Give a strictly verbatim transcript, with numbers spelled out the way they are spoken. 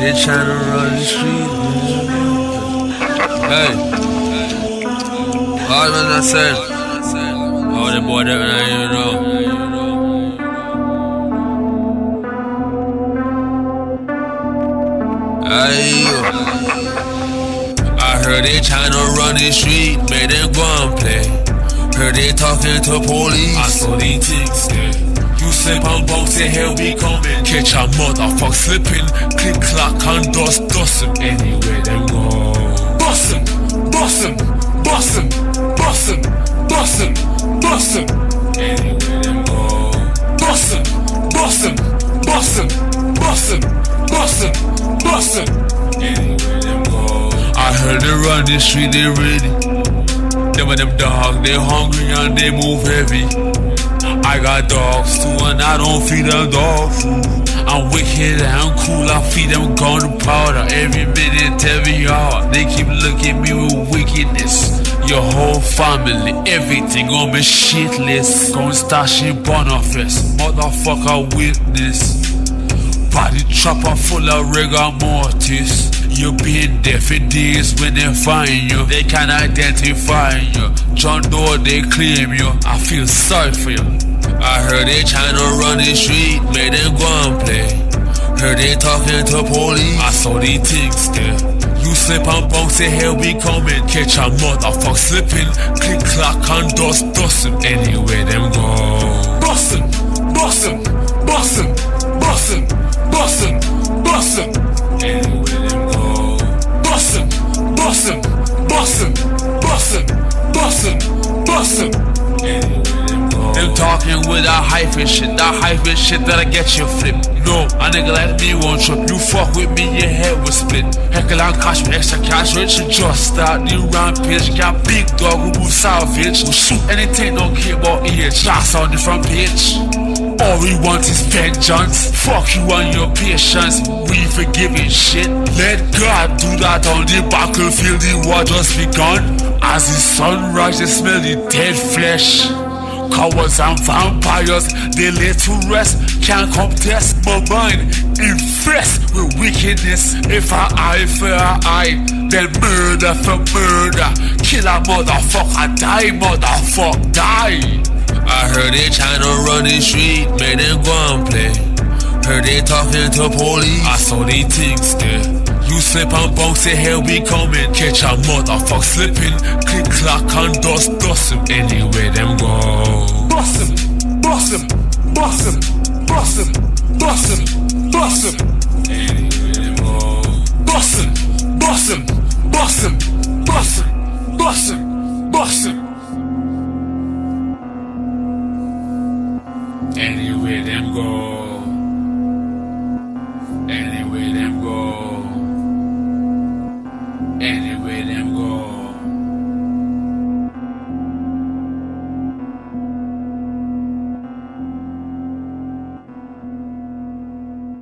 they tryna run the street. Hey, all what I said. Oh, the boy that I even know. Ayo. I heard they tryna run the street, made them go and play. Heard they talking to police. I saw these things there. You slip and bounce, the hell be coming. Catch a motherfucker slipping. Click clack and dust dust him. Anywhere them go. Bust him, bust him, bust him, bust him, bust him, bust him. Anywhere them go. Bust him, bust him, bust him, bust him, bust him, bust him. Anywhere them go. I heard they run the street, they ready. Them and them dogs, they hungry and they move heavy. I got dogs too and I don't feed them dog food. I'm wicked and I'm cool, I feed them gunpowder every minute, every hour. They keep looking at me with wickedness. Your whole family, everything on me shitless. Gon' stash in Boniface, motherfucker witness. Body chopper full of rigor mortis. You been there for days when they find you. They can't identify you. John Doe, they claim you. I feel sorry for you. I heard they tryna run the street, made them go and play. Heard they talking to police. I saw these things there. You slip and bounce, the hell be coming. Catch a motherfucker slipping. Click clack and dust dust him. Anywhere them go. Bust him, bust him, bust him, bust him, bust him, bust him. Anywhere them go. Bust him, bust him, bust him, bust him, bust him, bust him. Anywhere them go. Them talking with that hyphen shit, that hyphen shit that'll get you flipped. No, a nigga like me won't trip. You fuck with me, your head will split. Heckle and cash with extra cash, rich and just start the rampage. Got big dog who move salvage. Who shoot anything, don't care about age. That's on the front page. All we want is vengeance. Fuck you and your patience. We forgiving shit. Let God do that on the battlefield. The war just begun. As the sunrise, they smell the dead flesh. Cowards and vampires, they lay to rest. Can't contest my mind, infest with wickedness. If I eye for an eye, then murder for murder. Kill a motherfucker, die motherfucker, die. I heard they tryna run the street, made them go and play. Heard they talking to police. I saw these things there. You slip and bounce, the hell be coming. Catch a motherfucker slipping. Click clack and dust dust him. Anywhere them go. Bust him, bust him, bust him, bust him, bust him, bust him.